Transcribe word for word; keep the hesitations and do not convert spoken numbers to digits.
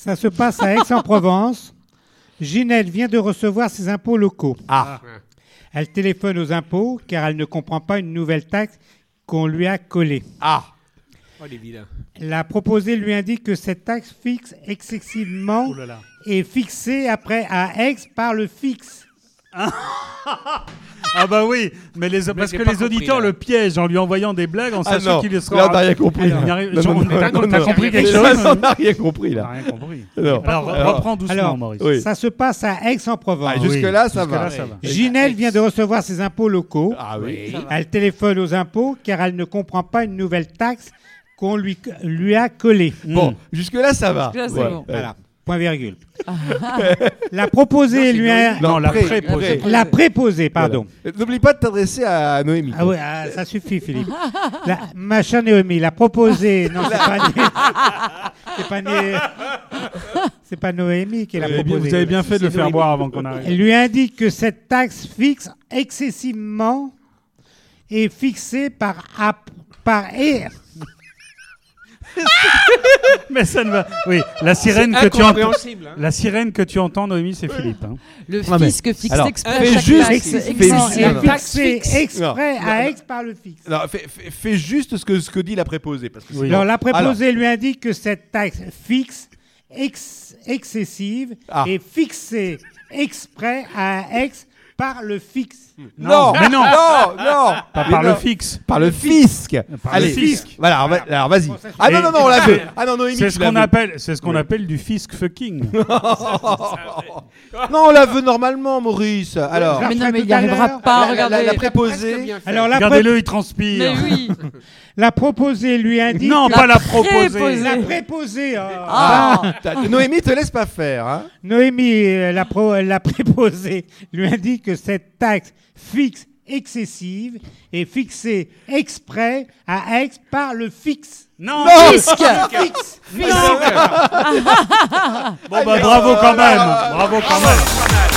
Ça se passe à Aix-en-Provence. Ginette vient de recevoir ses impôts locaux. Ah. Elle téléphone aux impôts car elle ne comprend pas une nouvelle taxe qu'on lui a collée. Ah. Oh, les vilains. La proposée lui indique que cette taxe fixe excessivement Oh là là. est fixée après à Aix par le fixe. Ah bah oui, mais les, parce j'ai que pas les compris, auditeurs là. le piègent en lui envoyant des blagues en Ah sachant non, qu'il là, sera... t'as rien compris. Alors, là. il arrive- Non, Jean- non, t'as- non, t'as non, compris non. quelque Là, chose on n'a rien compris, T'as là. rien compris. Non. Alors, Alors, reprends doucement, alors, Maurice. oui. Ça se passe à Aix-en-Provence. Ah, jusque-là, ça va. Jusque-là, ça va. Ginette vient de recevoir ses impôts locaux. Ah oui. Elle téléphone aux impôts car elle ne comprend pas une nouvelle taxe qu'on lui, lui a collée. Bon, jusque-là, ça va. Jusque-là, c'est Ouais. bon. Voilà, point virgule. La proposée lui a... Non, la pré- préposée. pré- La préposée, pardon. Voilà. N'oublie pas de t'adresser à Noémie. Ah oui, ah, ça suffit, Philippe. La, ma chère Noémie, la proposée... Non, c'est pas... c'est pas... Né- c'est pas Noémie qui l'a Vous avez bien- proposée. Vous avez bien fait de le C'est faire Noémie. boire avant qu'on arrive. Elle lui indique que cette taxe fixe excessivement est fixée par... ap- par et, Mais ça ne va. Oui, la sirène C'est que tu entends. incompréhensible, hein. La sirène que tu entends, Noémie, c'est Philippe. hein. Le Ah, mais- fisc fixe alors, exprès fais chaque juste- taxe fais excessive. juste- est non, non. fixée exprès Non, à non, Aix par le fixe. Non, fais, fais- fais juste ce que, ce que dit la préposée. Parce que Oui. Alors, la préposée lui indique que cette taxe fixe ex- excessive Ah. est fixée exprès à Aix par le fixe. Non, mais non. non, non, Pas Mais par non. le fixe. Par le fisc. Par Allez, le fisc. Voilà, alors, va- alors vas-y. Bon, ça, Ah non, Et- non, non, on l'a fait. Ah non, Noémie, C'est tu ce l'as qu'on vu. appelle, c'est ce qu'on appelle du fisc fucking. Non, on la veut normalement, Maurice. Alors, Je Mais la non, ferai mais il tout n'y à arrivera l'heure. pas, la, la- regardez. la Presque préposée. bien fait. Alors, la, pré- Regardez-le, il transpire. Mais oui. la proposée lui indique Non, que pas la préposée. proposer. la préposée. oh. Ah, T'as- Noémie, te laisse pas faire. Hein. Noémie, euh, la, pro- la préposée, lui indique que cette taxe fixe excessive est fixée exprès à Aix par le fixe. Non. fisc. Fixe. Bon bah bravo quand même. Bravo quand même.